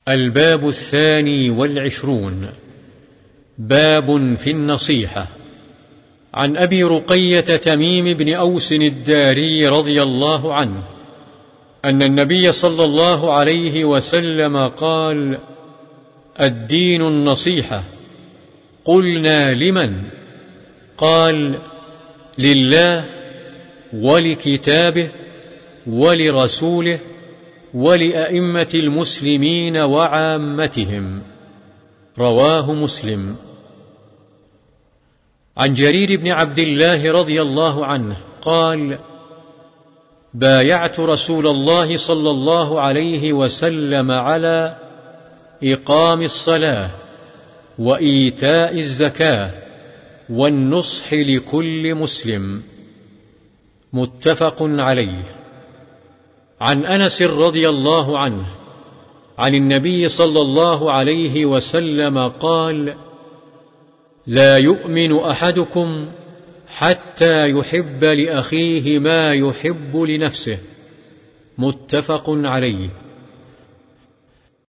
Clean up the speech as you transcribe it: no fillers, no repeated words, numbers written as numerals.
الباب 22 باب في النصيحة. عن أبي رقية تميم بن أوس الداري رضي الله عنه أن النبي صلى الله عليه وسلم قال: الدين النصيحة. قلنا: لمن؟ قال: لله ولكتابه ولرسوله ولأئمة المسلمين وعامتهم. رواه مسلم. عن جرير بن عبد الله رضي الله عنه قال: بايعت رسول الله صلى الله عليه وسلم على إقام الصلاة وإيتاء الزكاة والنصح لكل مسلم. متفق عليه. عن أنس رضي الله عنه عن النبي صلى الله عليه وسلم قال: لا يؤمن أحدكم حتى يحب لأخيه ما يحب لنفسه. متفق عليه.